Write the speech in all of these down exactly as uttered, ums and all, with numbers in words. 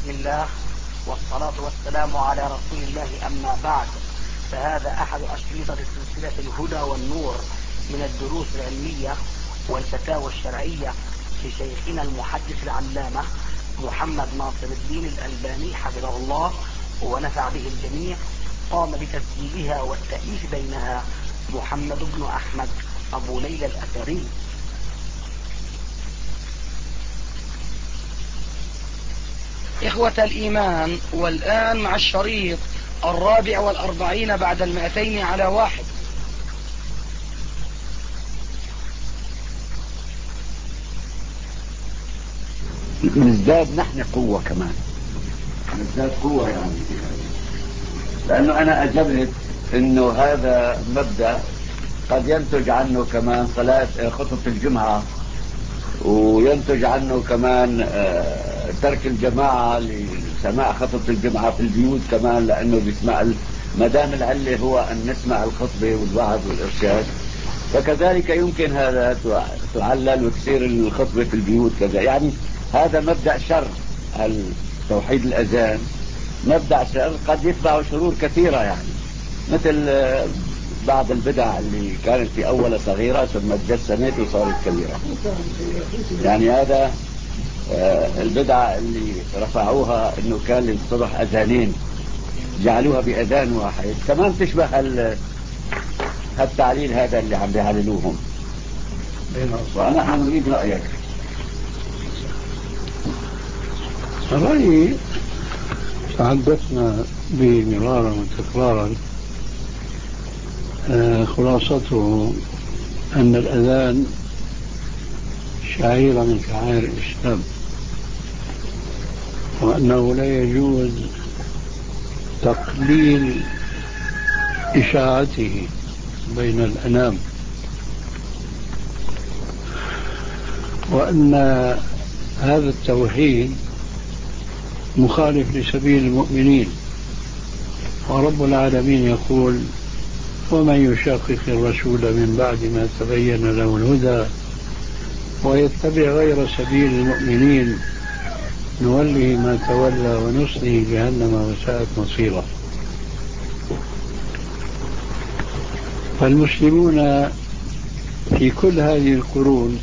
بسم الله والصلاة والسلام على رسول الله، أما بعد، فهذا أحد أشرطة سلسلة الهدى والنور من الدروس العلمية والفتاوى الشرعية لشيخنا المحدث العلامة محمد ناصر الدين الألباني حفظه الله ونفع به الجميع. قام بتسجيلها والتأليف بينها محمد بن أحمد أبو ليلى الأثري. إخوة الإيمان، والآن مع الشريط الرابع والأربعين بعد المائتين على واحد. نزداد نحن قوة كمان، نزداد قوة يعني، لأنه أنا أجبت إنه هذا مبدأ قد ينتج عنه كمان صلاة خطبة الجمعة، وينتج عنه كمان ترك الجماعة لسماع خطبة الجمعة في البيوت كمان، لأنه بيسمع مدام العلة هو أن نسمع الخطبة والوعظ والإرشاد، فكذلك يمكن هذا تعلل وتصير الخطبة في البيوت كذا. يعني هذا مبدأ شر، التوحيد الأذان مبدأ شر قد يتبع شرور كثيرة، يعني مثل بعض البدع اللي كانت في أول صغيرة ثم تجسمت وصارت كبيرة. يعني هذا البدعة اللي رفعوها انه كان للصبح اذانين جعلوها باذان واحد، كمان تشبه هالتعليل هذا اللي عم بيعللوهم. ونحن نريد رأيك. رأيي تحدثنا به مرارا وتكرارا، خلاصته أن الأذان شعيرة من شعائر الإسلام، وأنه لا يجوز تقليل إشاعته بين الأنام، وأن هذا التوحيد مخالف لسبيل المؤمنين، ورب العالمين يقول: ومن يشاقق الرسول من بعد ما تبين له الهدى ويتبع غير سبيل المؤمنين نوله ما تولى ونصله جهنم وساءت مصيرا. فالمسلمون في كل هذه القرون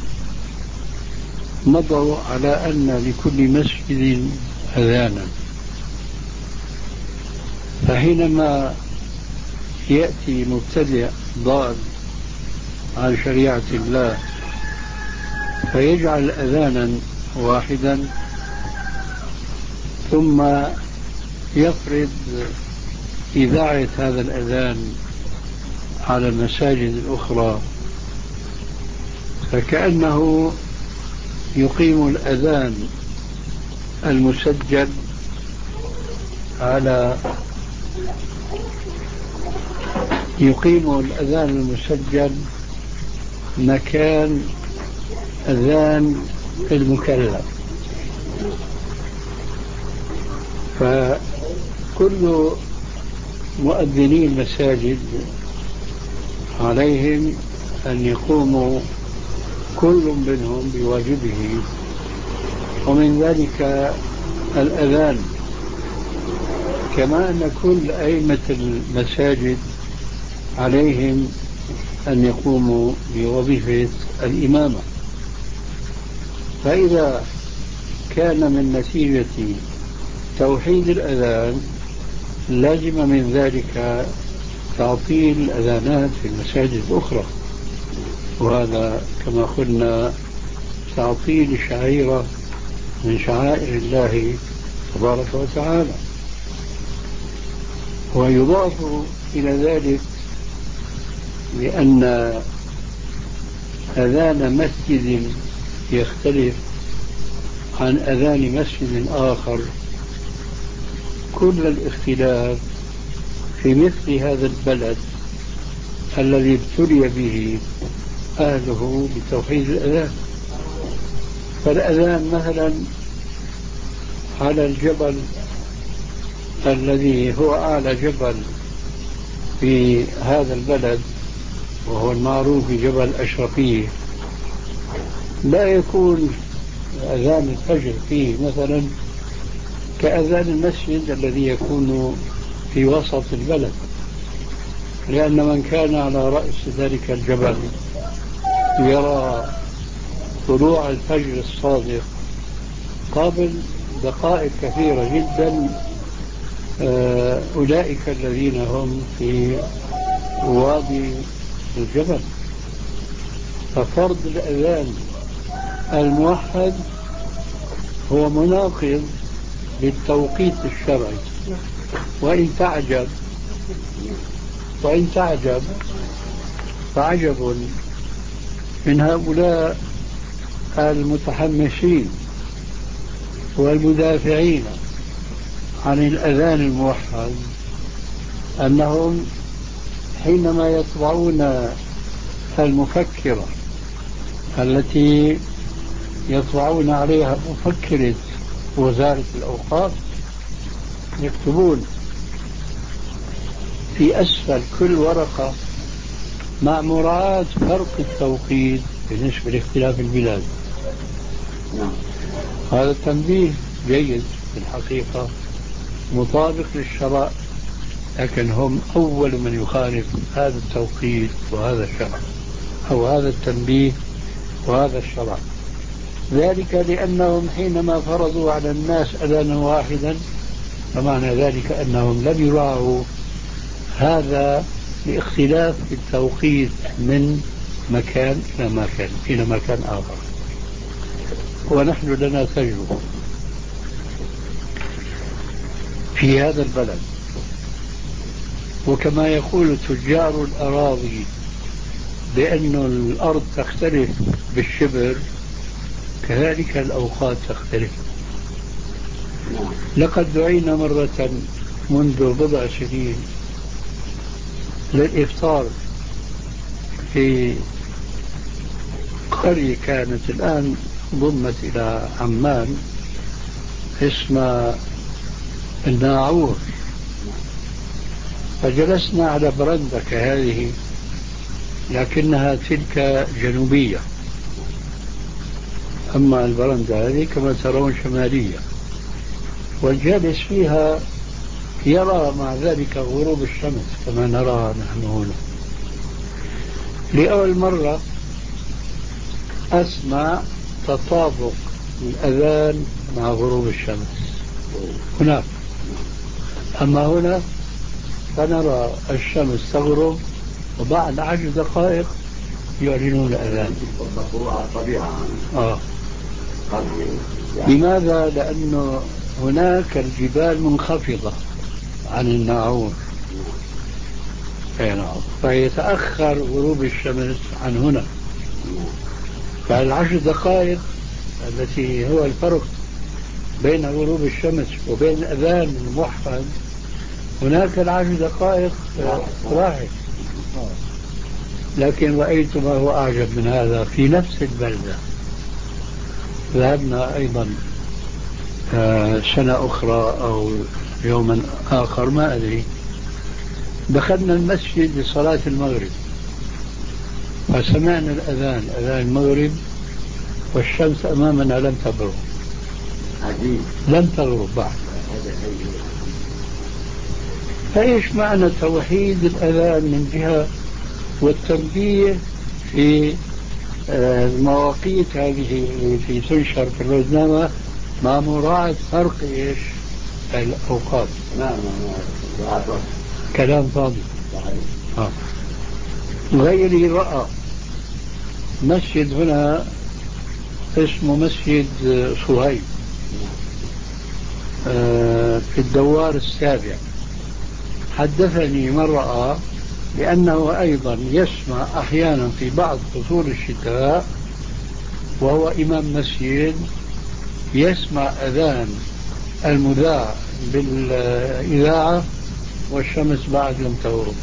مضوا على أن لكل مسجد أذانا، فحينما يأتي مبتدع ضال عن شريعة الله فيجعل أذانا واحدا ثم يفرض إذاعة هذا الأذان على المساجد الأخرى، فكأنه يقيم الأذان المسجل على يقيم الأذان المسجل مكان أذان المكلف. فكل مؤذني المساجد عليهم أن يقوموا كل منهم بواجبه، ومن ذلك الأذان، كما أن كل أئمة المساجد عليهم أن يقوموا بوظيفة الإمامة. فإذا كان من نتيجة توحيد الأذان لازم من ذلك تعطيل الأذانات في المساجد الأخرى، وهذا كما قلنا تعطيل شعيرة من شعائر الله تبارك وتعالى. ويضاف إلى ذلك بأن أذان مسجد يختلف عن أذان مسجد آخر كل الاختلاف في مثل هذا البلد الذي ابتلي به أهله بتوحيد الأذان. فالأذان مثلا على الجبل الذي هو أعلى جبل في هذا البلد وهو المعروف بجبل أشرفية لا يكون أذان الفجر فيه مثلا كأذان المسجد الذي يكون في وسط البلد، لأن من كان على رأس ذلك الجبل يرى طلوع الفجر الصادق قبل دقائق كثيرة جدا أولئك الذين هم في وادي الجبل. ففرض الأذان الموحد هو مناقض للتوقيت الشرعي. وإن تعجب وإن تعجب فعجب من هؤلاء المتحمسين والمدافعين عن الأذان الموحد أنهم حينما يطبعون المفكرة التي يطبعون عليها مفكرة وزارة الأوقاف يكتبون في أسفل كل ورقة مع مراعاة فرق التوقيت بالنسبة لاختلاف البلاد. هذا التنبيه جيد في الحقيقة، مطابق للشرع، لكن هم أول من يخالف هذا التوقيت وهذا الشرع أو هذا التنبيه وهذا الشرع. ذلك لأنهم حينما فرضوا على الناس أذانا واحدا فمعنى ذلك أنهم لم يراعوا هذا لاختلاف التوقيت من مكان إلى مكان إلى مكان آخر. ونحن لنا تجربة في هذا البلد، وكما يقول تجار الأراضي بأن الأرض تختلف بالشبر كذلك الأوقات تختلف. لقد دعينا مرة منذ بضع سنين للإفطار في قرية كانت الآن ضمت إلى عمان اسمها الناعور، فجلسنا على برندة كهذه لكنها تلك جنوبية، أما البرندة هذه كما ترون شمالية، والجالس فيها يرى مع ذلك غروب الشمس كما نراها نحن هنا. لأول مرة أسمع تطابق الأذان مع غروب الشمس هناك، أما هنا فنرى الشمس تغرب وبعد عشر دقائق يعلنون الأذان. آه. لماذا؟ لأنه هناك الجبال منخفضة عن الناعور فيتأخر غروب الشمس عن هنا، فالعشر دقائق التي هو الفرق بين غروب الشمس وبين الأذان الموحد هناك العشر دقائق راحت. لكن رأيت ما هو أعجب من هذا في نفس البلدة. ذهبنا أيضا سنة أخرى أو يوما آخر ما أدري، دخلنا المسجد لصلاة المغرب فسمعنا الأذان أذان المغرب والشمس أمامنا لم تغرب لم تغرب بعد. فإيش معنى توحيد الأذان من جهة والتنبيه في المواقيت هذه في تنشر في الروزنامة مع مراعاة فرق إيش الأوقات؟ كلام فاضي. آه. غيري رأى مسجد هنا اسمه مسجد صهيب آه في الدوار السابع، حدثني من رأى لأنه أيضا يسمع أحيانا في بعض فصول الشتاء وهو إمام مسجد يسمع أذان المذاع بالإذاعة والشمس بعد لم تغرب.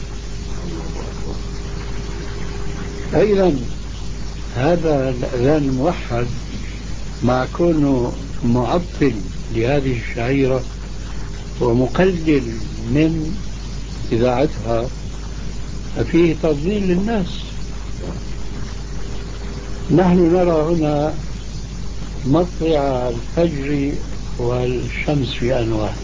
أيضا هذا الأذان الموحد مع كونه معطل لهذه الشعيرة ومقلل من إذاعتها ففيه تضليل للناس. نحن نرى هنا مطلع الفجر والشمس في آن واحد.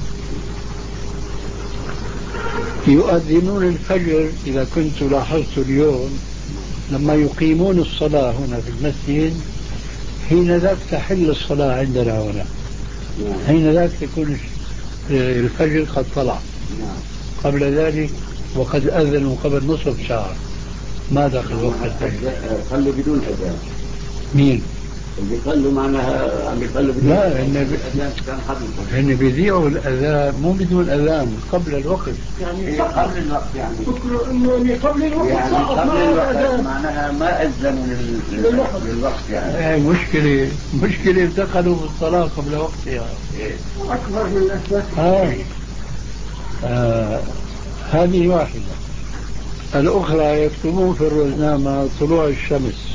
يؤذنون الفجر إذا كنت لاحظت اليوم لما يقيمون الصلاة هنا في المسجد، حين ذاك تحل الصلاة عندنا هنا، حين ذاك يكون الفجر قد طلع. قبل ذلك وقد أذنوا قبل نصف ساعة ما دخل وقت الفجر. صلوا بدون أذان. مين؟ اللي صلوا معناها اللي صلوا بدون لا أذان. هن هن بيذيعوا الأذان مو بدون أذان قبل الوقت. يعني قبل الوقت يعني. يعني قبل الوقت. يعني قبل الوقت معناها ما أذنوا للوقت. للوقت يعني. هي مشكلة مشكلة انتقلوا في الصلاة قبل وقتها. أكبر من الأسباب. آه. آه. هذه واحدة. الأخرى يكتبون في الروزنامة طلوع الشمس،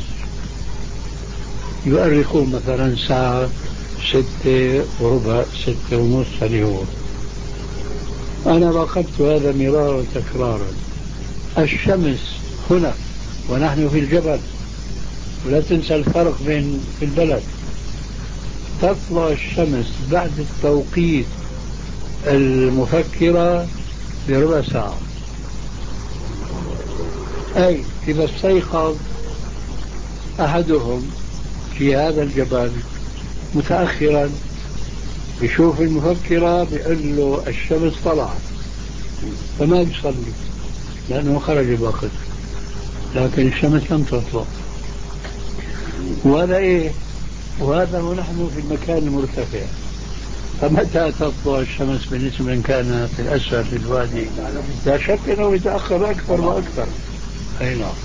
يؤرخون مثلا ساعة ستة وربع ستة ونص اليوم. أنا راقبت هذا مرارا وتكرارا. الشمس هنا ونحن في الجبل، ولا تنسى الفرق بين في البلد، تطلع الشمس بعد التوقيت المفكرة بربع ساعة. أي إذا استيقظ أحدهم في هذا الجبل متأخرا يشوف المفكرة بيقول له الشمس طلعت، فما يصلي لأنه خرج الوقت، لكن الشمس لم تطلع. وهذا إيه؟ وهذا ونحن في المكان المرتفع، فمتى تطلع الشمس بالنسبة من كان في الأسفل في الوادي؟ لا شك أنه يتأخر أكثر وأكثر. أي نعم.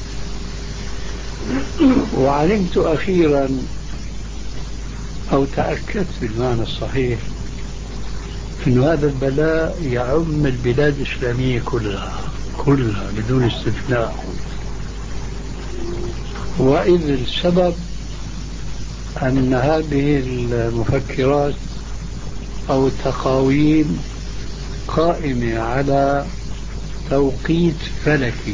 وعلمت أخيرا أو تأكدت بالمعنى الصحيح أن هذا البلاء يعم البلاد الإسلامية كلها كلها بدون استثناء. وإذ السبب أن هذه المفكرات أو التقاويم قائمة على توقيت فلكي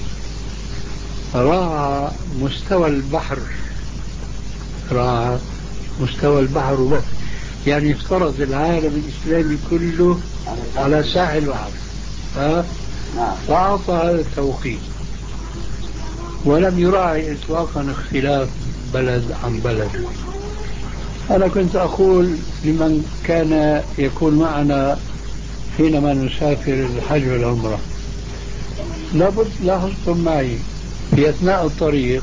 راعى مستوى البحر، راعى مستوى البحر وبس. يعني افترض العالم الإسلامي كله على ساحل البحر، ها؟ فأعطى هذا التوقيت ولم يراعي إطلاقا اختلاف بلد عن بلد. أنا كنت أقول لمن كان يكون معنا حينما نسافر الحج والعمرة، لابد لاحظتم معي في أثناء الطريق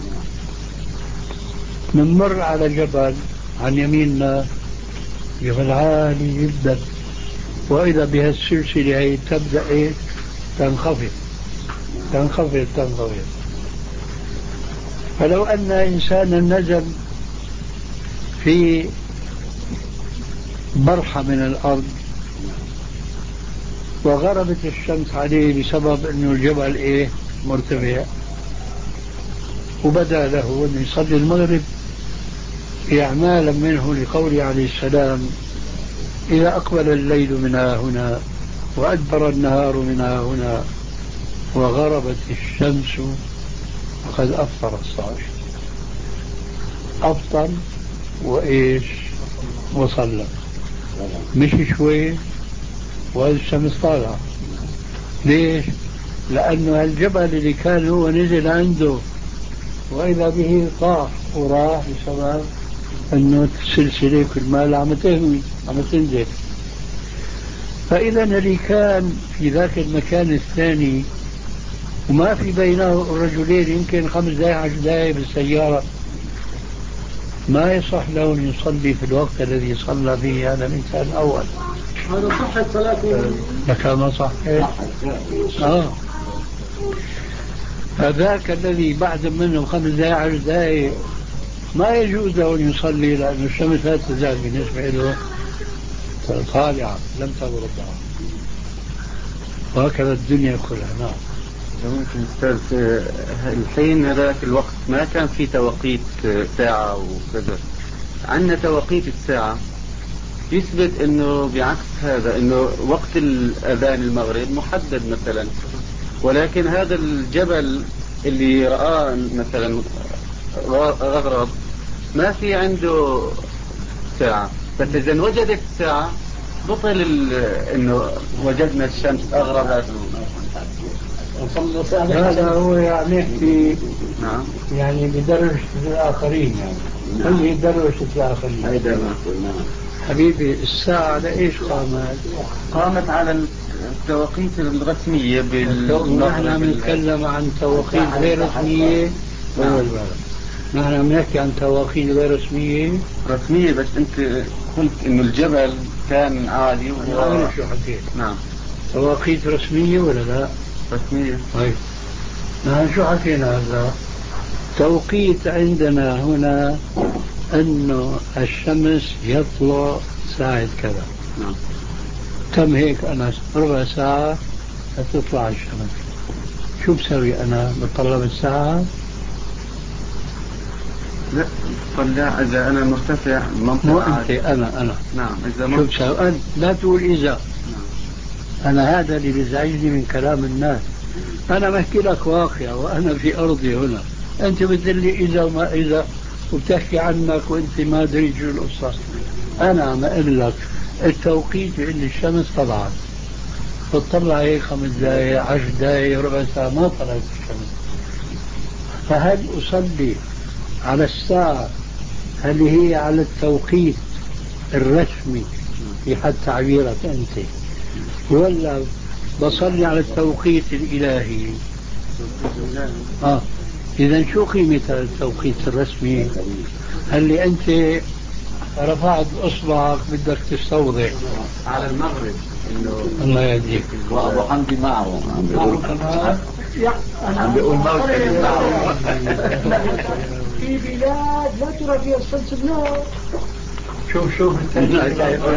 نمر على جبل عن يميننا، جبل عالي جدا، وإذا بها السلسلة هي تبدأ إيه؟ تنخفض تنخفض تنخفض. فلو أن إنسانا نزل في برحة من الأرض وغربت الشمس عليه بسبب أنه الجبل إيه؟ مرتفع، وبدأ له أن يصلي المغرب إعمالا منه لقوله عليه السلام: إذا أقبل الليل من هنا وأدبر النهار من هنا وغربت الشمس فقد أفطر الصائم. أفطر وإيش؟ وصلى، مش شوي وهذه الشمس طالعة. ليش؟ لأنه الجبل اللي كان هو نزل عنده وإذا به طاح وراح بسبب أنه السلسلة كل ما عم تهوي عم تنزل. فإذا اللي كان في ذاك المكان الثاني وما في بينه الرجلين يمكن خمس دقائق عشر دقائق بالسيارة، ما يصح له أن يصلي في الوقت الذي صلى فيه هذا الإنسان الأول. هذا صحة صلاته لكن ما صح. آه. هذاك الذي بعد منه خمس دقائق عشر دقائق ما يجوز له أن يصلي لأن الشمس لا تزال بالنسبة له طالعة لم تغرب بعد. وهكذا الدنيا كلها. نعم. ممكن أستاذ الحين هذاك الوقت ما كان في توقيت ساعة وكذا، عندنا توقيت الساعة يثبت انه بعكس هذا انه وقت الاذان المغرب محدد مثلا، ولكن هذا الجبل اللي رآه مثلا غرب ما في عنده ساعة. بس إذا وجدت الساعة بطل إنه وجدنا الشمس أغربت. هذا هو يعني في نعم يعني بدرجة الآخرين يعني هل درجة الآخرين هيدا ما قلنا. حبيبي الساعة على إيش قامت؟ قامت على التوقيت الرسمية بال نحن بنتكلم عن توقيت غير رسمية. نعم. نحن عم نحكي عن توقيت غير رسمية. رسمية بس أنت قلت إنه الجبل كان عالي أنا عارف شو حكيت. نعم. توقيت رسمية ولا لا؟ رسمية. طيب نحن شو حكينا هذا؟ توقيت عندنا هنا أنه الشمس يطلع ساعة كذا. نعم. تم هيك أنا ربع ساعة تطلع الشمس. شو بسوي أنا؟ بطلع بالساعة؟ لا طلع إذا أنا مرتفع مو أنت أنا أنا نعم إذا شو بسوي أنت؟ لا تقول إذا. نعم. أنا هذا اللي بيزعجني من كلام الناس. أنا بحكي لك واقع وأنا في أرضي هنا. أنت بتقول لي إذا وما إذا وبتحكي عنك وأنت ما أدري شو القصة. أنا عم أقول لك التوقيت اللي الشمس طلعت بتطلع هيك خمس دقايق عشر دقايق ربع ساعة ما طلعت الشمس. فهل أصلي على الساعة هل هي على التوقيت الرسمي في حد تعبيرك أنت ولا بصلي على التوقيت الإلهي؟ آه. إذا شو قيمة التوقيت الرسمي؟ هل أنت رفعت إصبعك بدك تستوضح على المغرب إنه الله يهديك. وأبو حمدي معه عم بيقول عم بيقول موسم معه. في بلاد لا ترى فيها الشمس بنور. شوف شوف البلاد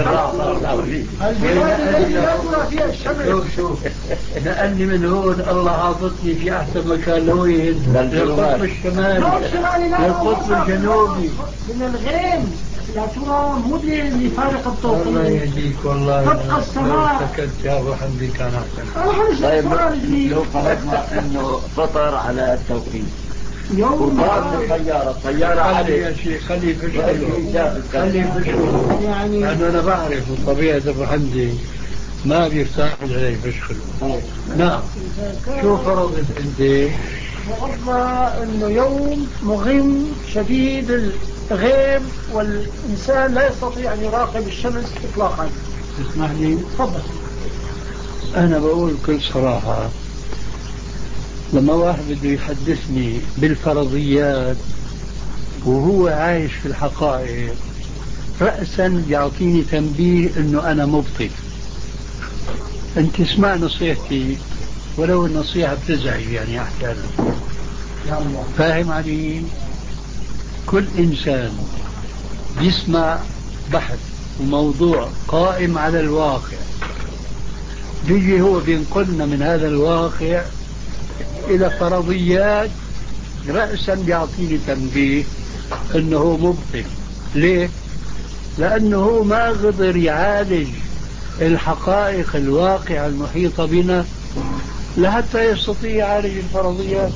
التي لا ترى فيها الشمس. شوف شوف نقلني من هون الله حاططني في أحسن مكان لوين للقطب الشمالي للقطب الجنوبي من الغيم لا ترى مدن لفارق التوقيت. الله يهديك والله تبقى السماء. سكت يا أبو حمدي كان أحسن. طيب لو فرضنا إنه فطر على التوقيت يوم وضرب الطيارة الطيارة خلي عليه يا شيخ خلي يفشله خلي يفشله يعني لأنه أنا بعرف طبيعة أبو حمدي ما بيرتاح إلا يفشله. نعم. شو فرضت أنت؟ فرضنا انه يوم مغيم شديد الغيم والانسان لا يستطيع ان يراقب الشمس اطلاقا. تسمح لي؟ تفضل. أنا بقول بكل صراحة لما واحد بده يحدثني بالفرضيات وهو عايش في الحقائق رأسا يعطيني تنبيه انه انا مبطل. انت اسمع نصيحتي ولو النصيحة بتزعج يعني احيانا. فاهم علي؟ كل انسان يسمع بحث وموضوع قائم على الواقع بيجي هو بينقلنا من هذا الواقع إلى فرضيات رأسا بيعطيني تنبيه أنه مبطل. ليه؟ لأنه ما قدر يعالج الحقائق الواقع المحيطة بنا لحتى يستطيع يعالج الفرضيات.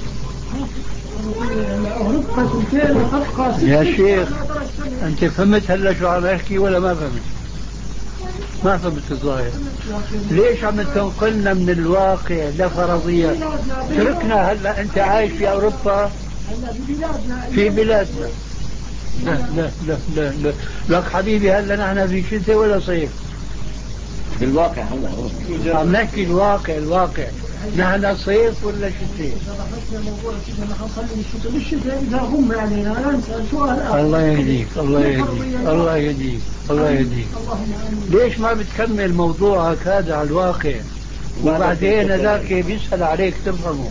يا شيخ أنت فهمت هلا شو عم أحكي ولا ما فهمت؟ ما فهمت الظاهر. ليش عم تنقلنا من الواقع لفرضيات؟ تركنا هلا أنت عايش في أوروبا في بلادنا. لا لا لا لا لا لك حبيبي هلا نحن في شتاء ولا صيف؟ بالواقع هلا عم نحكي الواقع الواقع نحن صيف ولا شتاء؟ الله يهديك الله يهديك الله يهديك الله يهديك. ليش ما بتكمل موضوعك هذا على الواقع وبعدين ذاك بيسأل عليك تفهمه؟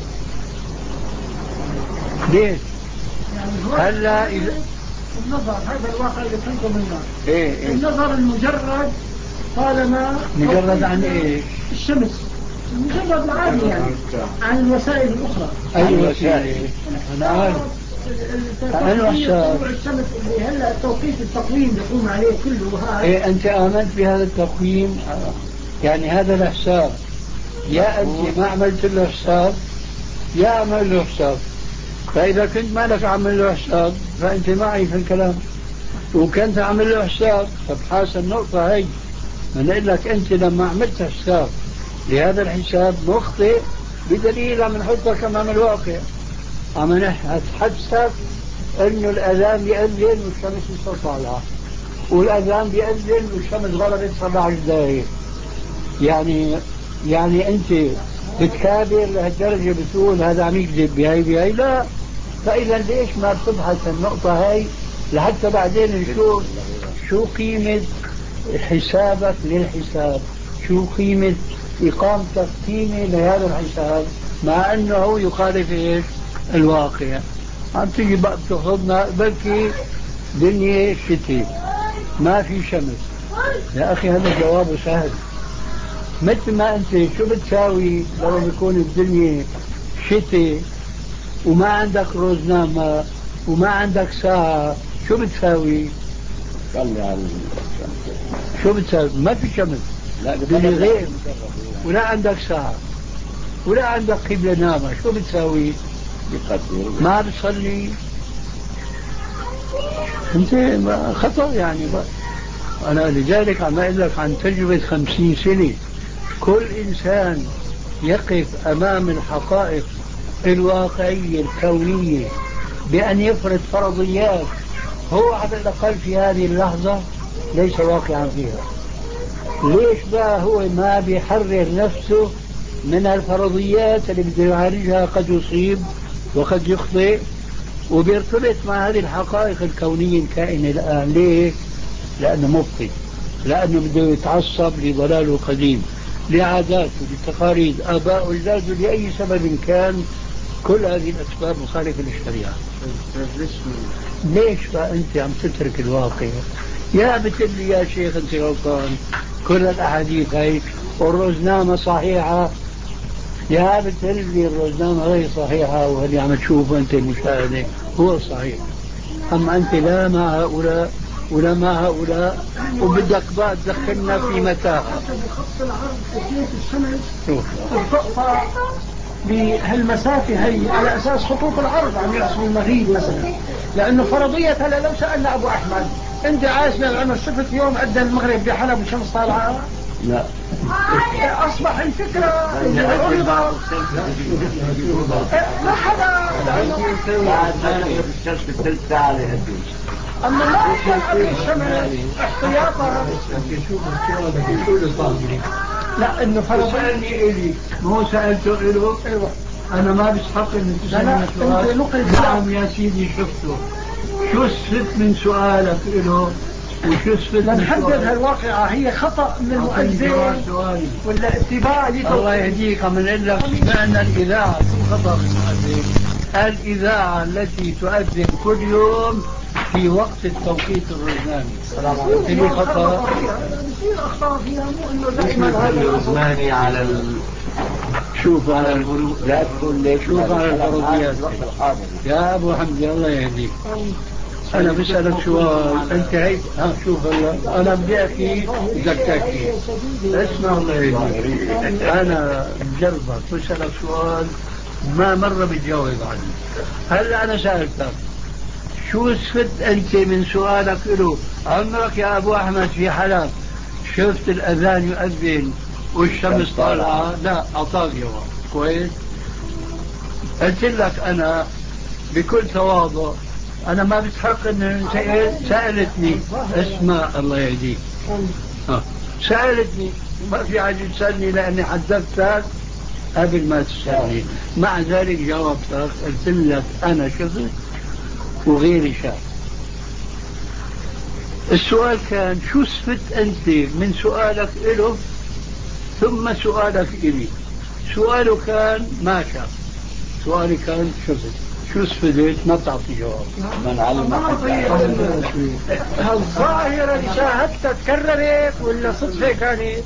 ليش؟ هلا النظر هذا الواقع اللي كنتم منه. إيه إيه؟ النظر المجرد طالما مجرد عن ايش؟ الشمس مجرد العادي يعني عن الوسائل الأخرى. أي وسائل؟ أنا عارف. أنا الشمس اللي هلا التوقيت التقويم بيقوم عليه كله هذا. إيه أنت آمنت بهذا التقويم؟ يعني هذا الحساب يا أنت ما عملت له حساب يا عمل له حساب. فإذا كنت ما لك عمل له حساب فأنت معي في الكلام. وكنت أعمل له حساب. فبحاس النقطة هي بنقول لك أنت لما عملت حساب لهذا الحساب مخطئ، بدليل عم نحطك أمام الواقع، عم نتحسب إنه الأذان بيأذن والشمس لسه طالعة، والأذان بيأذن والشمس غربت سبع دقايق. يعني يعني أنت بتكابر لهالدرجة بتقول هذا عم يكذب بهي بهي؟ لا. فإذا ليش ما بتبحث النقطة هاي لحتى بعدين نشوف شو قيمة حسابك للحساب، شو قيمة إقامتك قيمة لهذا الحساب، مع أنه يخالف إيش الواقع. عم تيجي بقى بتاخذنا بلكي دنيا شتاء ما في شمس. يا أخي هذا جوابه سهل. مثل ما أنت شو بتساوي لو بيكون الدنيا شتاء وما عندك روزنامة وما عندك ساعة، شو بتساوي؟ شو بتساوي؟ ما في شمس، لا غير، ولا عندك ساعة ولا عندك قبلة نامة، شو بتساوي؟ ما بتصلي. انت خطأ يعني بقى. انا لذلك عم اقول لك عن تجربة خمسين سنة. كل انسان يقف امام الحقائق الواقعية الكونية بأن يفرض فرضيات هو على الأقل في هذه اللحظة ليس واقعا فيها. ليش بقى هو ما بيحرر نفسه من الفرضيات اللي بده يعالجها؟ قد يصيب وقد يخطئ، وبيرتبط مع هذه الحقائق الكونية الكائنة الآن. ليه؟ لأنه مبطئ، لأنه بده يتعصب لضلاله القديم، لعاداته، لتقاليد آباء وجداده، لأي سبب كان. كل هذه الأسباب مخالفة للشريعة. ليش فأنت عم تترك الواقع؟ يا بتقول يا شيخ أنت غلطان، كل الأحاديث هاي والروزنامة صحيحة. يا بتقول لي الروزنامة غير صحيحة، وهذه عم تشوف أنت المشاهدة هو صحيح. أما أنت لا مع هؤلاء ولا مع هؤلاء، وبدك بقى تدخلنا في متاهة. بخط العرض كثير الشمس التقطع بهالمسافة هي على أساس خطوط العرض عم يحصل المغيب مثلا. لأنه فرضية هلا لو سألنا أبو أحمد أنت عايشنا العمر شفت يوم أدى المغرب بحلب والشمس طالعة؟ لا. أصبح الفكرة ما حدا أما ما يكون قبل الشمس احتياطا. لا إنه سألني إلي مو سألته إله. أيوة. أنا ما بستحق إن تسألني سؤال. نعم يا سيدي شفته. شو استفدت من سؤالك إله وشو استفدت من نحدد هالواقعة هي خطأ من المؤذن ولا اتباع لي؟ الله يهديك. عم نقول لك بأن الإذاعة شو خطأ من المؤذن؟ الإذاعة التي تؤذن كل يوم في وقت التوقيت الروزنامي اللي خطأ بصير أخطاء فيها، مو إنه دائما هذا الروزنامي على ال... شوف على الفروض. لا تقول ليش شوف على الفرضيات يا أبو حمدي الله يهديك. أنا بسألك سؤال أنت هيك ها شوف هلا أنا بدي أحكي بدك تحكي. اسمع الله يهديك. أنا بجربك بسألك سؤال ما مرة بتجاوب عنه. هلا أنا سألتك شو استفدت أنت من سؤالك له؟ عمرك يا أبو أحمد في حلب شفت الأذان يؤذن والشمس طالعة؟ لا. أعطاك جواب كويس. قلت لك أنا بكل تواضع أنا ما بستحق أن سألتني. اسمع الله يهديك. سألتني ما في حاجة تسألني لأني حدثتك قبل ما تسألني. مع ذلك جاوبتك قلت لك أنا شفت وغيري شاف. السؤال كان شو استفدت أنت من سؤالك إله ثم سؤالك إلي؟ سؤاله كان ما شاف، سؤالي كان شفت. شو استفدت؟ ما بتعطي جواب. من علم الظاهرة اللي شاهدتها تكررت ولا صدفة كانت؟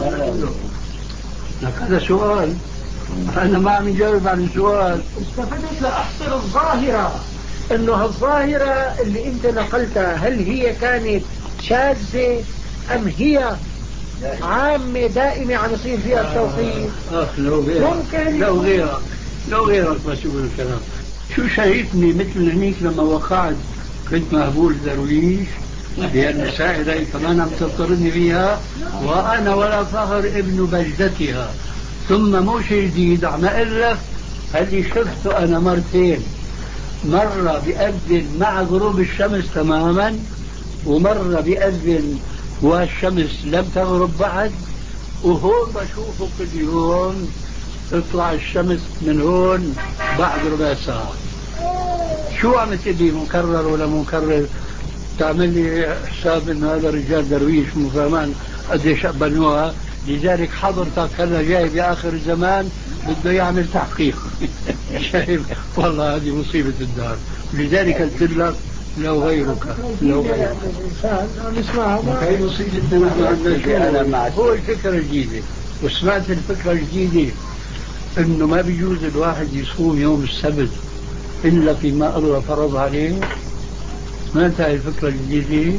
لك هذا سؤال أنا ما عم يجاوب عن السؤال. استفدت لأحصر الظاهرة، إنه الظاهرة اللي أنت نقلتها هل هي كانت شاذة أم هي عامة دائمة عم يصير فيها التوقيت؟ أخ لو غيرك ممكن لو غيرك لو غيرك مسؤول الكلام. شو شايفني مثل هنيك لما وقعت كنت مهبول درويش لأن السائلة هي كمان عم تضطرني فيها، وأنا ولا فخر ابن بجدتها. ثم مو شيء جديد عم أقول لك اللي شفته أنا مرتين، مرة بأذن مع غروب الشمس تماما، ومرة بأذن والشمس لم تغرب بعد، وهون بشوفه كل يوم تطلع الشمس من هون بعد ربع ساعة. شو عم تبي، مكرر ولا مكرر؟ تعمل لي حساب ان هذا الرجال درويش مو فاهمان قديش بنوها، لذلك حضرتك هلا جاي باخر الزمان بده يعمل تحقيق. شايف والله هذه مصيبة الدار. لذلك قلت لك لو غيرك لو غيرك هي مصيبتنا. نحن عندنا هو الفكرة الجديدة، وسمعت الفكرة الجديدة انه ما بيجوز الواحد يصوم يوم السبت الا فيما الله فرض عليه. سمعت هاي الفكرة الجديدة؟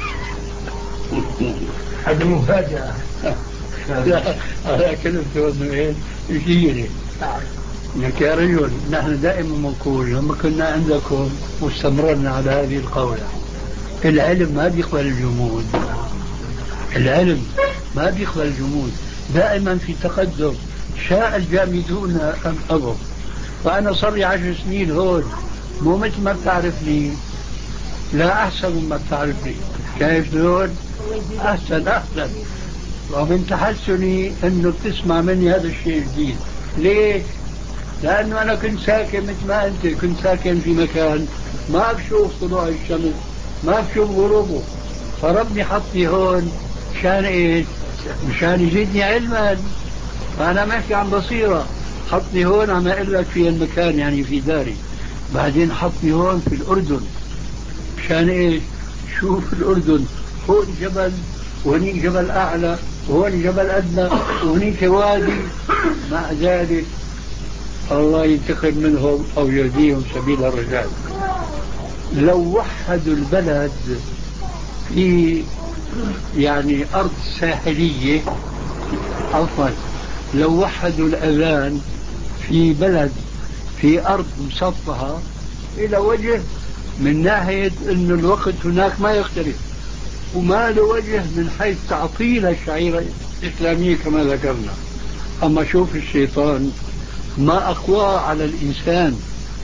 هذه مفاجأة. لا أنا كلمته انه ايه جديدة. لك يا رجل نحن دائما بنقول لما كنا عندكم واستمررنا على هذه القولة، العلم ما بيقبل الجمود، العلم ما بيقبل الجمود، دائما في تقدم، شاء الجامدون أم أبوا. فأنا صار لي عشر سنين هون، مو مثل ما بتعرفني، لا أحسن مما بتعرفني. شايف هون أحسن أحسن، ومن تحسني أنه بتسمع مني هذا الشيء الجديد. ليش؟ لأنه أنا كنت ساكن مثل ما أنت كنت ساكن في مكان ما بشوف طلوع الشمس، ما بشوف غروبه، فربي حطني هون مشان إيش؟ مشان يزيدني علما. فأنا ماشي عن بصيرة، حطني هون عم أقول لك في المكان يعني في داري، بعدين حطني هون في الأردن مشان إيش؟ شوف الأردن هون جبل وهنيك جبل أعلى وهون جبل أدنى وهنيك وادي، مع ذلك الله ينتقم منهم أو يهديهم سبيل الرجال. لو وحدوا البلد في يعني أرض ساحلية، عفوا لو وحدوا الأذان في بلد في أرض مسطحة، إلى وجه من ناحية أن الوقت هناك ما يختلف، وما له وجه من حيث تعطيل الشعيرة الإسلامية كما ذكرنا. أما شوف الشيطان ما أقوى على الإنسان،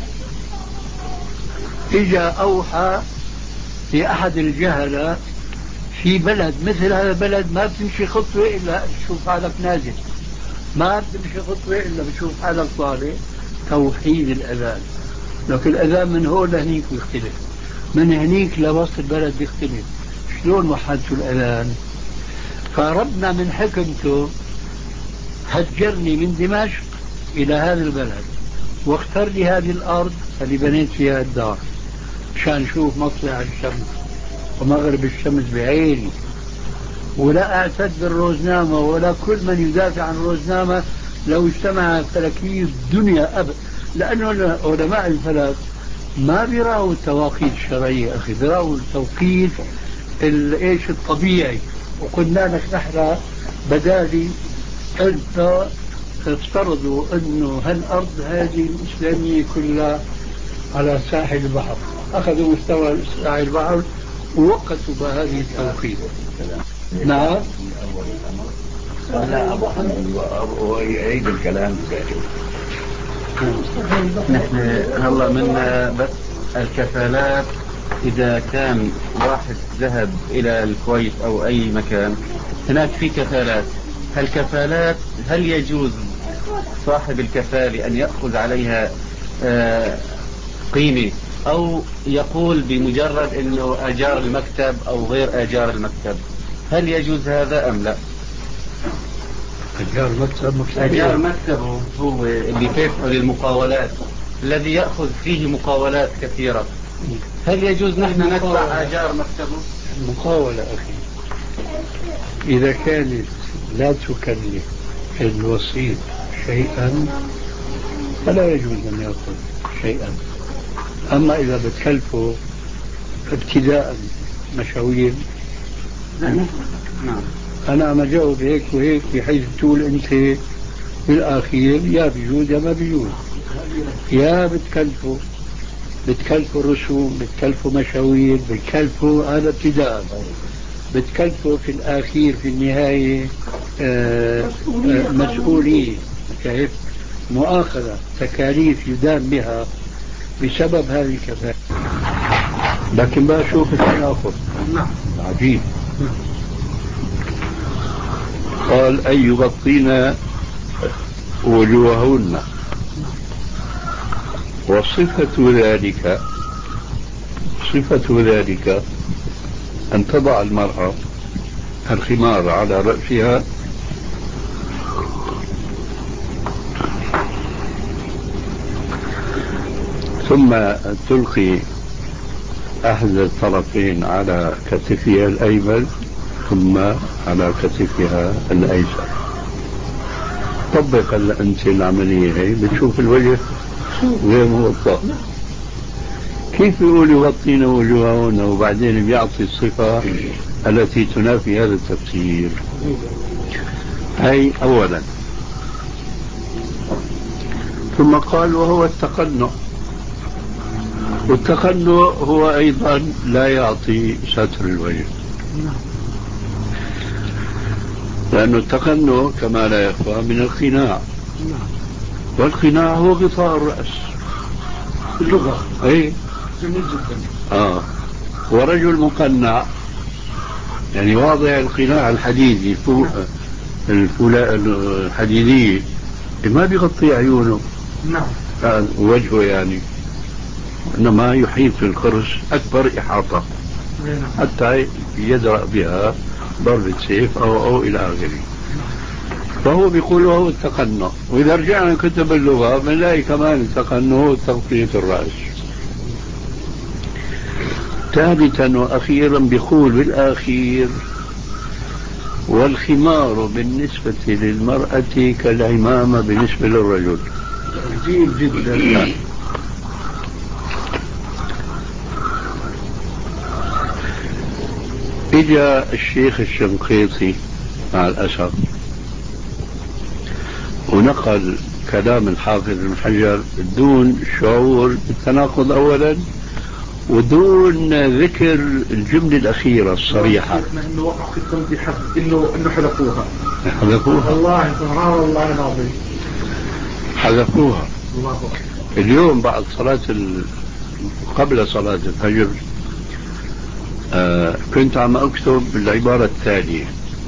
إجا أوحى لأحد الجهلة في بلد مثل هذا البلد ما بتمشي خطوة إلا بتشوف حالك نازل، ما بتمشي خطوة إلا بتشوف حالك طالع. توحيد الأذان، لكن الأذان من هون لهنيك بيختلف، من هنيك لوسط البلد بيختلف. شلون وحدتوا الأذان؟ فربنا من حكمته هجرني من دمشق إلى هذا البلد، واختار لي هذه الأرض اللي بنيت فيها الدار مشان شوف مطلع الشمس ومغرب الشمس بعيني، ولا أعتد بالروزنامة ولا كل من يدافع عن الروزنامة لو اجتمع فلكي الدنيا أبدا، لأنه علماء الفلك ما بيراوا التواقيت الشرعية أخي، بيراوا التوقيت الإيش الطبيعي. وقلنا لك نحن بدالي أنت تفترضوا أنه هالأرض هذه الإسلامية كلها على ساحل البحر، أخذوا مستوى ساحل البحر ووقتوا بهذه التوقيت. نعم لا أبو حمد ويعيد الكلام. نحن هلا من بس الكفالات، إذا كان واحد ذهب إلى الكويت أو أي مكان هناك في كفالات، هالكفالات هل يجوز صاحب الكفالة أن يأخذ عليها آه قيمة، أو يقول بمجرد أنه أجار المكتب أو غير أجار المكتب؟ هل يجوز هذا أم لا؟ أجار مكتب أجار مكتبه هو اللي بيفعل المقاولات الذي يأخذ فيه مقاولات كثيرة، هل يجوز نحن ندفع أجار مكتبه؟ مقاولة أخي إذا كانت لا تكلف الوسيط شيئا فلا يجوز أن يأخذ شيئا. أما إذا بتكلفه ابتداء مشاوير، نعم. أنا عم أجاوب هيك وهيك بحيث تقول أنت بالأخير يا بيجوز يا ما بيجوز، يا بتكلفه بتكلفوا رسوم، بتكلفوا مشاوير، بتكلفوا، هذا ابتداء، بتكلفوا في الأخير في النهاية آه آه مسؤولية، كيف مؤاخذة، تكاليف يدان بها بسبب هذه الكفاءة. لكن بقى شوف التناقض عجيب. قال أن يغطين وجوههن، وصفة ذلك صفة ذلك أن تضع المرأة الخمار على رأسها ثم تلقي أحد الطرفين على كتفها الأيمن ثم على كتفها الأيسر. طبق أنت العملية هي، بتشوف الوجه غير موضح. كيف يقول يغطين وجوههن وبعدين بيعطي الصفة التي تنافي هذا التفسير؟ هي أولا. ثم قال وهو التقنع، والتقنع هو أيضا لا يعطي ستر الوجه، لأن التقنع كما لا يخفى من الخناع، والخناع هو غطاء الرأس اللغة. أي جميل جدا. آه. ورجل مقنع يعني واضع القناع الحديدي فوق الفولاء الحديدية، ما بيغطي عيونه. نعم. آه وجهه يعني، إنما يحيط القرص أكبر إحاطة حتى يدرأ بها ضربة سيف أو, أو إلى آخره. فهو بيقول وهو التقنع. وإذا رجعنا كتب اللغة بنلاقي كمان التقنع هو تغطية الرأس. ثالثا وأخيرا بيقول بالآخير والخمار بالنسبة للمرأة كالعمامة بالنسبة للرجل. عجيب جدا. إجا الشيخ الشنقيطي مع الأسف ونقل كلام الحافظ ابن حجر دون شعور بالتناقض أولا، ودون ذكر الجملة الأخيرة الصريحة إنه وقع في التنبيح إنه إنه حذفوها. حذفوها والله سبحان الله العظيم. حذفوها. الله أكبر. اليوم بعد صلاة ال... قبل صلاة الفجر آه كنت عم أكتب بالعبارة التالية،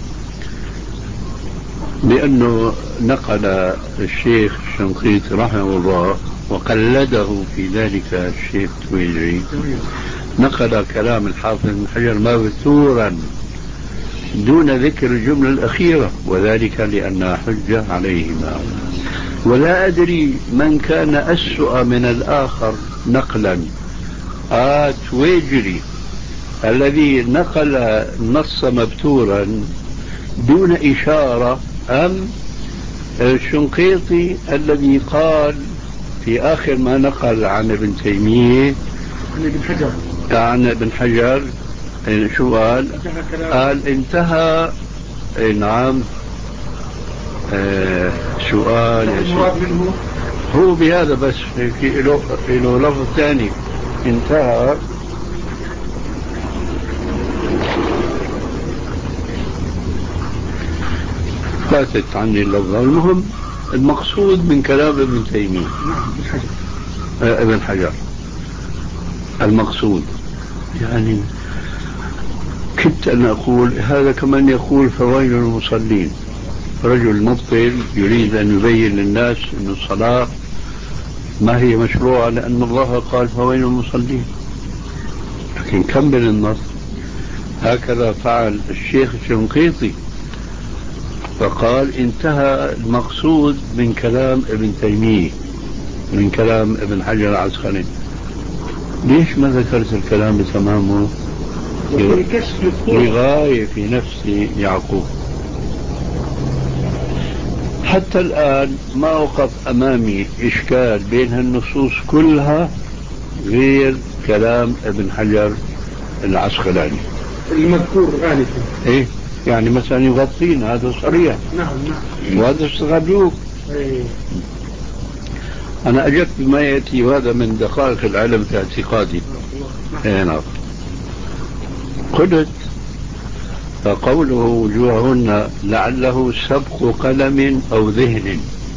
لأنه نقل الشيخ الشنقيطي رحمه الله وقلده في ذلك الشيخ التويجري، نقل كلام الحافظ بن حجر مبثورا دون ذكر الجملة الأخيرة، وذلك لأنها حجة عليهما. ولا أدري من كان أسوأ من الآخر نقلا، آه تويجري الذي نقل النص مبتورا دون إشارة، أم الشنقيطي الذي قال في آخر ما نقل عن ابن تيمية عن ابن حجر عن ابن حجر شو قال؟ قال انتهى. نعم. آه سؤال منه هو بهذا، بس في له لفظ ثاني انتهى. فاتت عني اللفظة. المهم المقصود من كلام ابن تيمية آه ابن حجر المقصود، يعني كنت أن أقول هذا كمان يقول فويل المصلين. رجل مبطل يريد أن يبين للناس أن الصلاة ما هي مشروعة لأن الله قال فويل المصلين، لكن كمل النص. هكذا فعل الشيخ الشنقيطي فقال انتهى المقصود من كلام ابن تيمية من كلام ابن حجر العسقلاني. ليش ما ذكرت الكلام بتمامه؟ لغاية في نفس يعقوب. حتى الآن ما وقف أمامي إشكال بين النصوص كلها غير كلام ابن حجر العسقلاني المذكور آنفا. إيه يعني مثلا يغطين، هذا صريح. نعم نعم. وهذا استغلوه. إيه. أنا أجبت بما يأتي، وهذا من دقائق العلم في اعتقادي. نعم. قلت فقوله وجوههن لعله سبق قلم أو ذهن،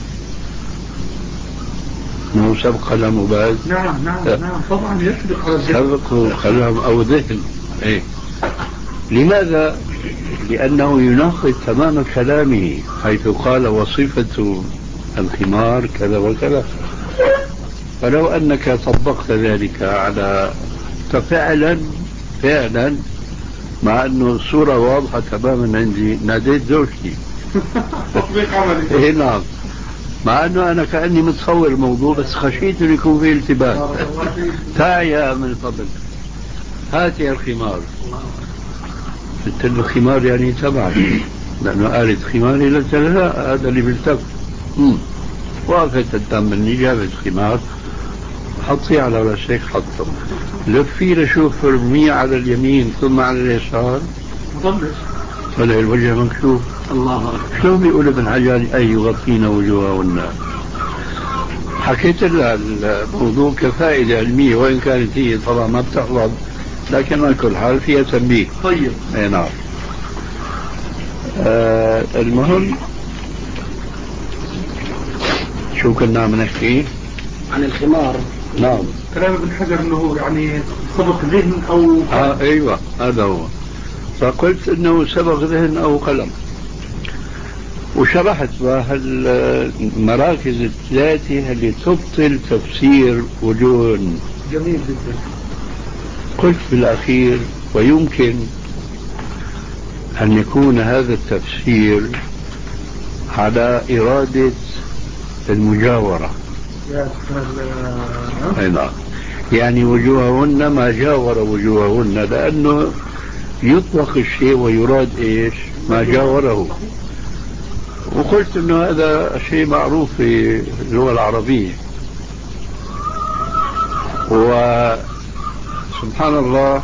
مو سبق قلم وبعد. نعم نعم نعم طبعا يسبق على سبق قلم أو ذهن. إيه. لماذا؟ لأنه يناقض تمام كلامه حيث قال وصفة الخمار كذا وكذا. فلو أنك طبقت ذلك على فعلا فعلا، مع أنه الصورة واضحة تماما عندي، ناديت زوجتي. تطبيق عملي. إيه نعم. مع أنه أنا كأني متصور الموضوع، بس خشيت أن يكون فيه التباس. تعي يا من فضل، هاتي الخمار. قلت له الخمار يعني تبعي، لأنه قالت خماري، قلت له لا، هذا اللي بلتف. وقفت قدام مني، جابت خمار، حطيه على راسك، حطه لفي لشوف رميه على اليمين ثم على اليسار، مطلس طلع الوجه مكشوف. الله أكبر. شلون بيقول ابن حجر أي يغطين وجوههن؟ حكيت لها الموضوع كفائدة علمية، وإن كانت هي طبعا ما بتحفظ، لكن على كل حال فيها تنبيه. طيب. اي نعم. آه المهم شو كنا عم نحكي؟ عن الخمار. نعم. كلام ابن حجر انه يعني سبق ذهن او آه ايوه هذا هو. فقلت انه سبق ذهن او قلم، وشرحت بهالمراكز الثلاثة اللي تبطل تفسير وجوه. جميل جدا. قلت في الأخير ويمكن أن يكون هذا التفسير على إرادة المجاورة. يا سلام. يعني وجوههن ما جاور وجوههن، لأنه يطلق الشيء ويراد إيش ما جاوره. وقلت انه هذا شيء معروف في اللغة العربية. وسبحان الله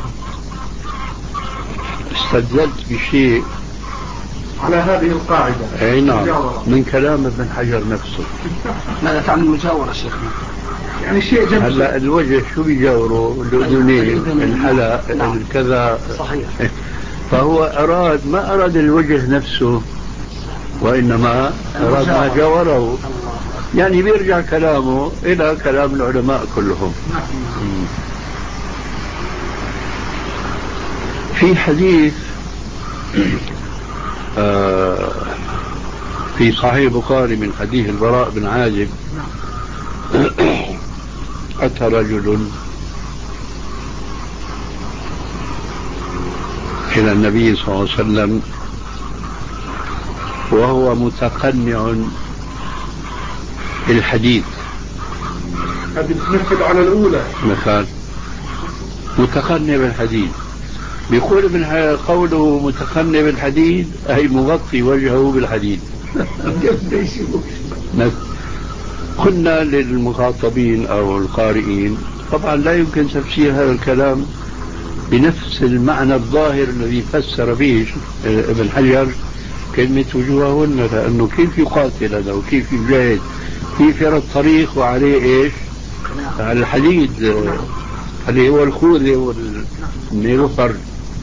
استدلت بشيء على هذه القاعدة. اي نعم، من كلام ابن حجر نفسه. ماذا تعني المجاورة شيخنا؟ يعني شيء جنب هلا الوجه شو بيجاوره؟ الأذنين، الحلق، الكذا. صحيح. فهو أراد ما أراد الوجه نفسه، وإنما أراد ما جاوره. يعني بيرجع كلامه إلى كلام العلماء كلهم. في حديث آه في صحيح البخاري من حديث البراء بن عازب، أتى رجل إلى النبي صلى الله عليه وسلم وهو متقنع الحديث. هذه بتنفذ على الأولى. مثال متقنع بالحديث، بيقول ابن قوله متقنع بالحديد أي مغطي وجهه بالحديد. قلنا للمخاطبين أو القارئين طبعا لا يمكن تفسير هذا الكلام بنفس المعنى الظاهر الذي فسر به ابن حجر كلمة وجوههن، لأنه كيف يقاتل هذا وكيف يجاهد، كيف يرى الطريق وعليه إيش؟ على الحديد اللي هو الخوذة والنيلوفر.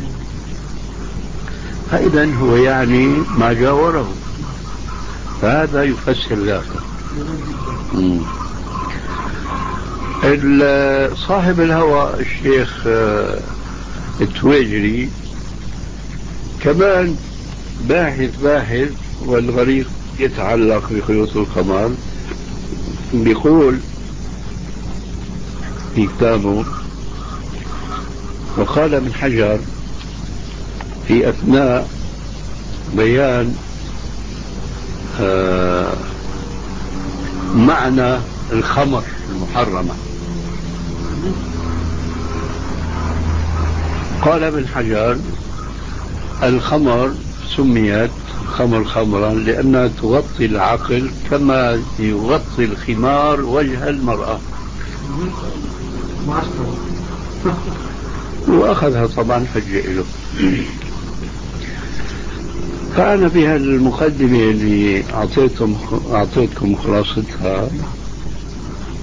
فإذا هو يعني ما جاوره، فهذا يفسر ذاك. صاحب الهوى الشيخ التويجري كمان باحث باحث والغريق يتعلق بخيوط القمر، بيقول في كتابه: وقال ابن حجر في أثناء بيان آه معنى الخمر المحرمة، قال ابن حجر: الخمر سميت خمر خمرا لأنها تغطي العقل كما يغطي الخمار وجه المرأة. وأخذها طبعا حجة له. فأنا في هالمقدمة اللي أعطيتكم أعطيتكم خلاصتها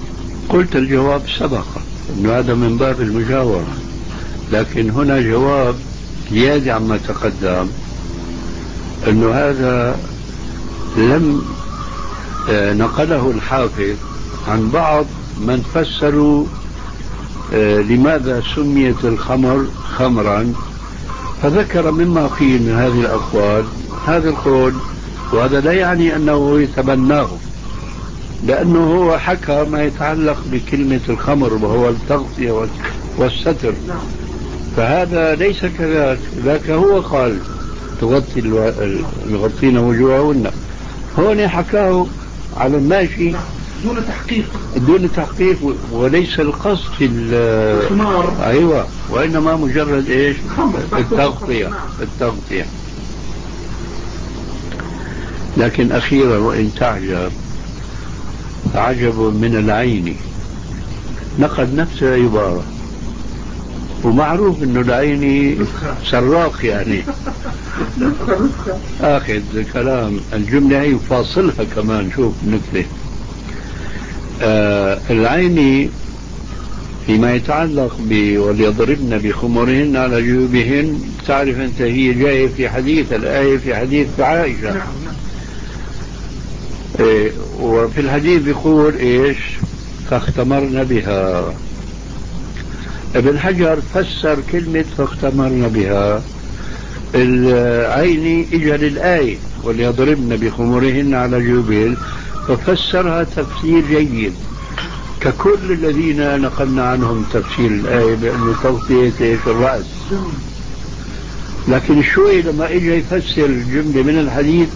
قلت الجواب سبق أنه هذا من باب المجاورة، لكن هنا جواب زيادة عما تقدم، أنه هذا لم نقله الحافظ عن بعض من فسروا لماذا سميت الخمر خمرا، فذكر مما فيه من هذه الأقوال هذا القول، وهذا لا يعني أنه يتبناه، لأنه هو حكى ما يتعلق بكلمة الخمر وهو التغطية والستر، فهذا ليس كذلك، ذاك هو قال تغطي يغطين وجوههن، هون حكاه على الماشي دون تحقيق دون تحقيق، وليس القصد في الخمار، ايوه، وانما مجرد ايش؟ التغطية التغطية. لكن اخيرا وان تعجب عجب من العين، نقد نفس العبارة، ومعروف انه العين سراق يعني اخذ كلام الجملة هي وفاصلها كمان. شوف نكتة آه العين فيما يتعلق ب وليضربن بخمرهن على جيوبهن، تعرف انت هي جاية في حديث الآية في حديث عائشة، إيه، وفي الحديث بيقول ايش؟ فاختمرن بها. ابن حجر فسر كلمة فاختمرن بها العين اجى للآية وليضربن بخمرهن على جيوبهن، ففسرها تفسير جيد ككل الذين نقلنا عنهم تفسير الآية بأنه تغطية الرأس. لكن شوي لما اجى يفسر الجملة من الحديث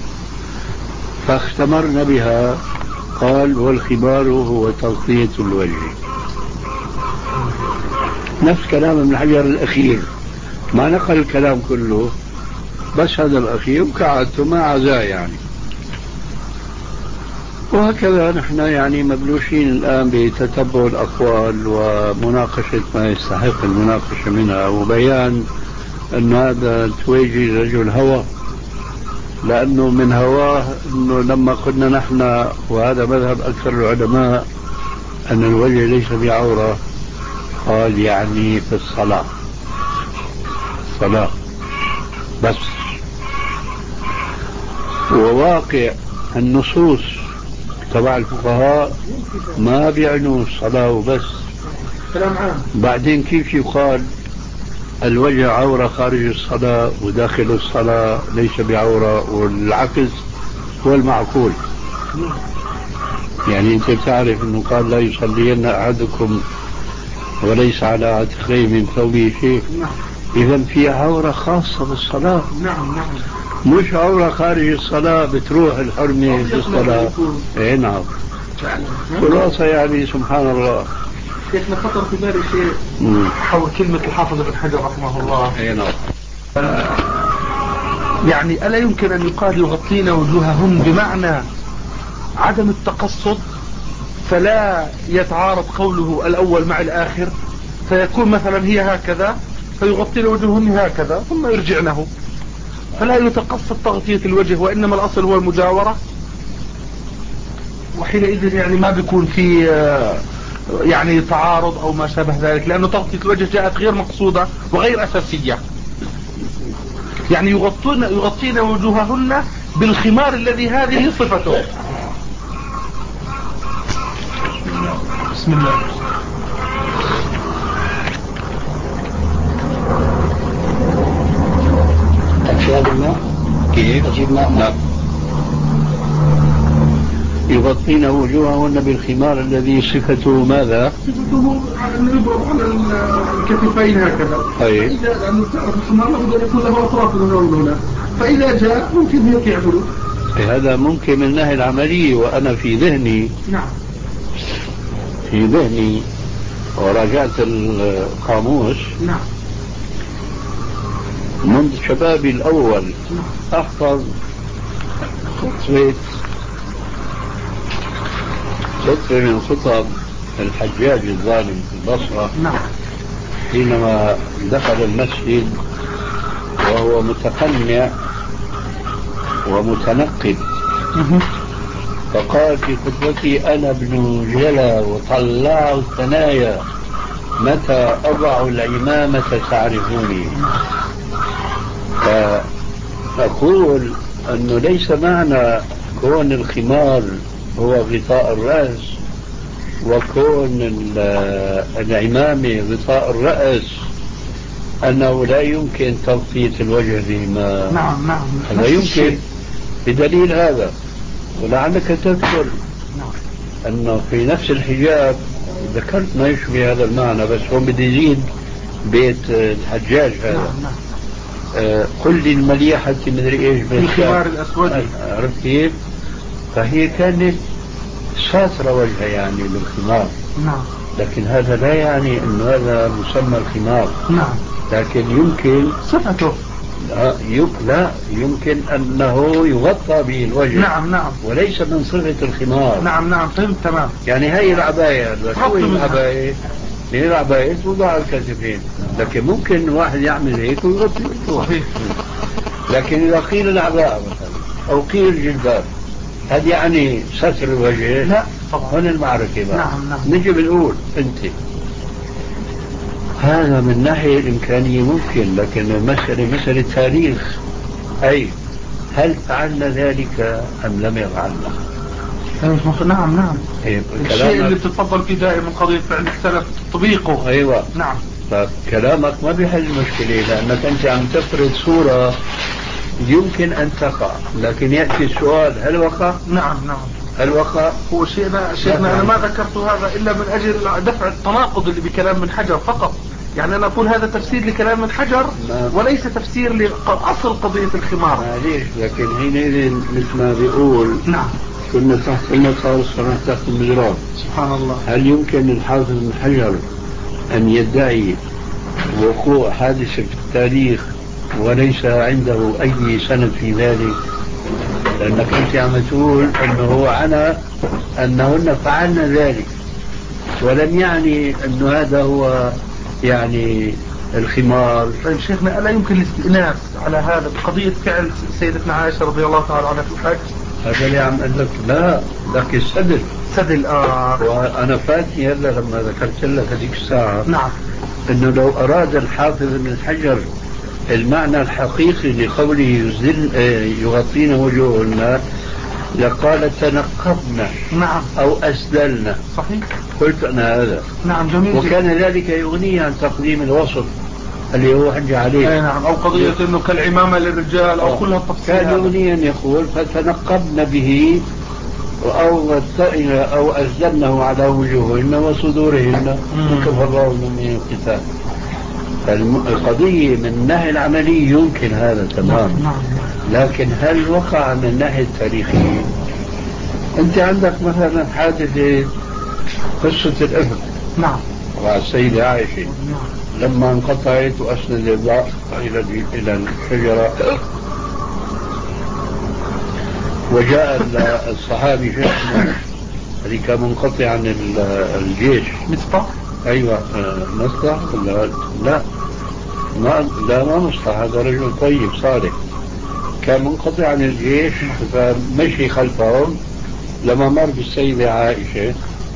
فاختمرن بها قال والخمار هو تغطية الوجه، نفس كلام ابن حجر الأخير، ما نقل الكلام كله بس هذا الأخير وكعدته ما عزاه يعني. وهكذا نحن يعني مبلوشين الآن بتتبع الأقوال ومناقشة ما يستحق المناقشة منها، وبيان أن هذا تويجي رجل هوى، لأنه من هواه أنه لما قلنا نحن وهذا مذهب أكثر العلماء أن الوجه ليس بعورة، قال يعني في الصلاة صلاة بس، وواقع النصوص تبع الفقهاء ما بيعنوا الصلاة وبس. بعدين كيف يقال الوجه عورة خارج الصلاة وداخل الصلاة ليس بعورة، والعكس هو المعقول. يعني انت بتعرف انه قال لا يصلين احدكم وليس على عاتقيه من ثوبه شيء، اذا في عورة خاصة بالصلاة، نعم نعم، مش عورة خارج الصلاة بتروح الحرمة في الصلاة. اي نعم، خلاصة يعني سبحان الله. شيخنا خطر في بالي شيء حول كلمة الحافظ ابن حجر رحمه الله. اي نعم، يعني ألا يمكن أن يقال يغطين وجوههم بمعنى عدم التقصد، فلا يتعارض قوله الأول مع الآخر، فيكون مثلا هي هكذا فيغطين وجوههم هكذا ثم يرجعنه، فلا يتقصد تغطية الوجه، وإنما الأصل هو المجاورة، وحينئذ يعني ما بيكون في يعني تعارض أو ما شابه ذلك، لأنه تغطية الوجه جاءت غير مقصودة وغير أساسية. يعني يغطون يغطين وجوههن بالخمار الذي هذه صفته. بسم الله. تكفي هذا الماء؟ كيف؟ تجيب ماء؟ لا، يغطين وجوههن بالخمار الذي صفته ماذا؟ صفته أنه يضرب على الكتفين هكذا. أي. إذا أنه تعرف الخمار لابد أن يكون له أطراف من هنا، فإذا جاء ممكن هيك يعملوا. هذا ممكن من الناحية العملية، وأنا في ذهني نعم في ذهني وراجعت القاموس. نعم. منذ شبابي الأول أحفظ خطبة خطبة من خطب الحجاج الظالم في البصرة. نعم. حينما دخل المسجد وهو متقنع ومتنقب فقال في خطبتي أنا ابن جلا وطلع الثنايا متى أضع العمامة تعرفوني. فأقول أنه ليس معنى كون الخمار هو غطاء الرأس وكون العمامة غطاء الرأس أنه لا يمكن تغطية الوجه بما. نعم نعم هذا يمكن بدليل هذا. ولعلك تذكر أنه في نفس الحجاب ذكرت ما يشبه هذا المعنى، بس هو بده يزيد بيت الحجاج هذا. نعم نعم. آه قل لي المليحة مدري ايش بالخمار الأسود. عرفت كيف؟ فهي كانت ساترة وجهها يعني بالخمار. نعم. لكن هذا لا يعني أن هذا مسمى الخمار. نعم. لكن يمكن صفته. لا يمكن أنه يغطى به الوجه. نعم نعم. وليس من صفة الخمار. نعم نعم فهمت تمام. يعني هي العباية شو العباية؟ هي العباية توضع الكتفين، لكن ممكن واحد يعمل هيك ويغطي صحيح. لكن إذا قيل العباءة مثلا أو قيل الجلباب هذا يعني ستر الوجه؟ لا طبعا. هون المعركة بقى. نعم نعم. نجي بنقول أنت هذا من ناحية الإمكانية ممكن، لكن المسألة مسألة تاريخ، أي هل فعلنا ذلك أم لم يفعلنا؟ نعم نعم. الشيء اللي بتتفضل فيه دائما قضية فعل السلف تطبيقه. أيوة. نعم. فكلامك ما بيحل المشكلة، لأنك أنت عم تفرض صورة يمكن أن تقع، لكن يأتي السؤال هل وقع؟ نعم نعم. هل وقع؟ هو شيءنا شيخنا أنا ما ذكرت هذا إلا من أجل دفع التناقض اللي بكلام من حجر فقط. يعني أنا أقول هذا تفسير لكلام من حجر وليس تفسير لأصل قضية الخمار. معليش، لكن حينئذ مثل ما بيقول نعم كنا تحت المطار صرنا تحت المجراب. سبحان الله. هل يمكن الحافظ بن حجر أن يدعي وقوع حادثة في التاريخ وليس عنده أي سند في ذلك؟ لأنك أنت عم تقول أنه هو عنى أنهن فعلنا ذلك، ولم يعني أنه هذا هو يعني الخمار. طيب شيخنا ألا يمكن الاستئناس على هذا بقضية فعل سيدتنا عائشة رضي الله تعالى عنها في الحج؟ هذا اللي عم أقول لك. لا لك السدل سدل. آه. وأنا فاتني هلا لما ذكرت لك هذيك الساعة. نعم. إنه لو أراد الحافظ ابن حجر المعنى الحقيقي لقوله يزل يغطينا وجوهنا لقال تنقبنا. نعم. أو أسدلنا. صحيح. قلت أنا هذا. نعم جميل. وكان ذلك يغني عن تقديم الوصف اللي هو حج عليه. اي نعم. او قضية انه كالعمامة للرجال او كلها التفصيل. كان يغني ان يقول فتنقبن به او او ازلنه على وجوههن وصدورهن كفى الله من القتال. القضية من الناحية العملية يمكن هذا تمام. نعم. لكن هل وقع من الناحية التاريخية؟ انت عندك مثلا حادثة قصة الإفك. نعم. مع السيدة عائشة. نعم. لما انقطعت وأسند الضعف إلى إلى الشجرة وجاء الصحابي شيخنا اللي كان منقطع عن الجيش. مصطح. أيوة مصطح ولا لا؟ ما لا ما مصطح، هذا رجل طيب صالح كان منقطع عن الجيش، فمشي خلفهم لما مر بالسيدة عائشة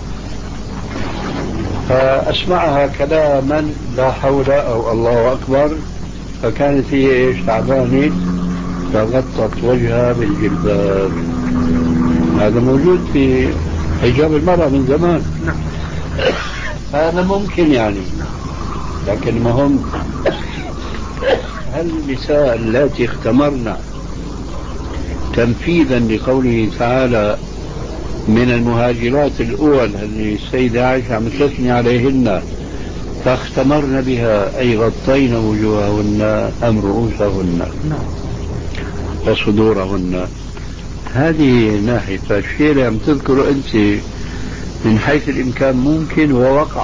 فأسمعها كلاما لا حول أو الله أكبر، فكانت هي إيش تعبانة فغطت وجهها بالجلباب. هذا موجود في حجاب المرأة من زمان. هذا ممكن يعني، لكن ما هم هل النساء اللاتي اختمرن تنفيذا لقوله تعالى من المهاجرات الأول اللي السيدة عائشة عم تثني عليهن فاختمرن بها أي غطين وجوههن أم رؤوسهن وصدورهن؟ هذه ناحية. فالشيء اللي عم تذكره أنت من حيث الإمكان ممكن ووقع،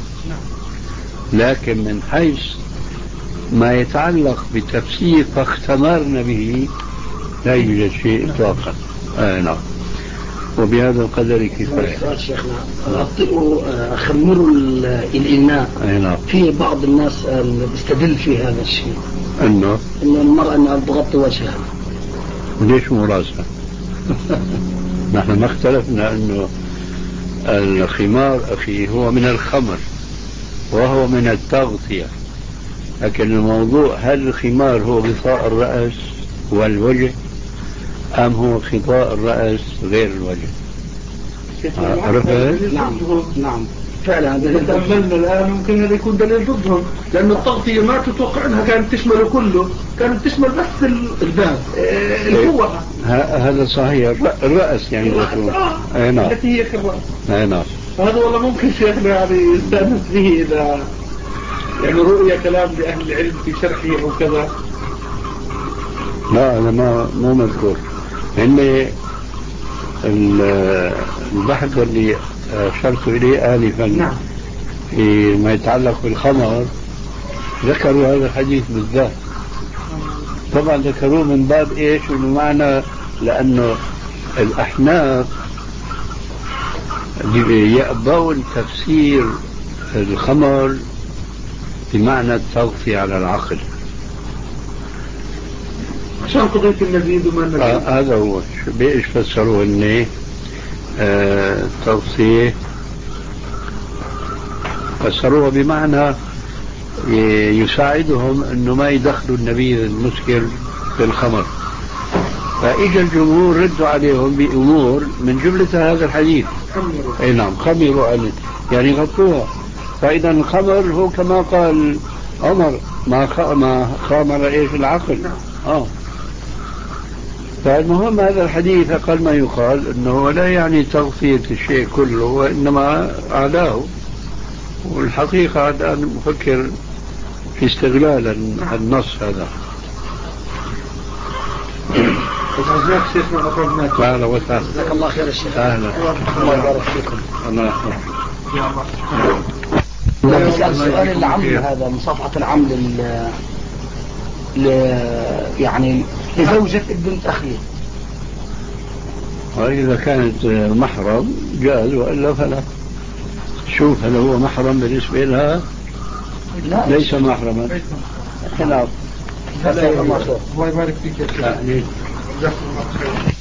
لكن من حيث ما يتعلق بتفسير فاختمرن به لا يوجد شيء إطلاقا. آه نعم. وبهذا القدر كفاية. شيخنا غطئوا خمروا الإناء. نعم. في بعض الناس بيستدل في هذا الشيء انه ان المرأة انها تغطي وجهها. ليش مو راسها؟ نحن ما اختلفنا أنه الخمار أخي هو من الخمر وهو من التغطية، لكن الموضوع هل الخمار هو غطاء الرأس والوجه أم هو غطاء الرأس غير الوجه؟ عرفت؟ نعم نعم فعلا إذا تأملنا الآن ممكن هذا يكون دليل ضدهم، لأن التغطية ما تتوقع أنها كانت تشمل كله، كانت تشمل بس الباب الفوهة. هذا صحيح، الرأس يعني آه. نعم التي هي كالرأس. أي نعم. هذا والله ممكن شيخنا يعني يستأنس به إذا يعني رؤية كلام لأهل العلم في شرحه أو كذا. لا أنا ما مو مذكور إني البحث اللي أشرت إليه آنفا نعم. فيما يتعلق بالخمر ذكروا هذا الحديث بالذات، طبعا ذكروه من باب إيش بمعنى لأنه الأحناف يأبون تفسير الخمر بمعنى التغطية على العقل عشان قضية المزيد وما المزيد. آه هذا هو بإيش فسروا إني آه التغطية فسروها بمعنى يساعدهم انه ما يدخلوا النبيذ المسكر في الخمر، فاجى الجمهور ردوا عليهم بامور من جملة هذا الحديث. اي نعم خمروا عنه يعني غطوها، فاذا الخمر هو كما قال عمر ما ما خامر ايش العقل. اه فالمهم هذا الحديث اقل ما يقال انه لا يعني تغطية الشيء كله وانما اعلاه، والحقيقة الآن مفكر في استغلال النص هذا. جزاك شيخنا أقربناك. أهلا وسهلا. جزاك الله خير الشيخ. أهلا. الله يبارك فيكم. الله يحفظك. بسأل سؤال العم هذا من صفحة العم لل ل يعني لزوجة بنت أخيه. وإذا كانت محرم جاز وإلا فلا. شوف هل هو محرم بالنسبة لها؟ لا ليس محرما. خلاف. الله يبارك فيك يا شيخ.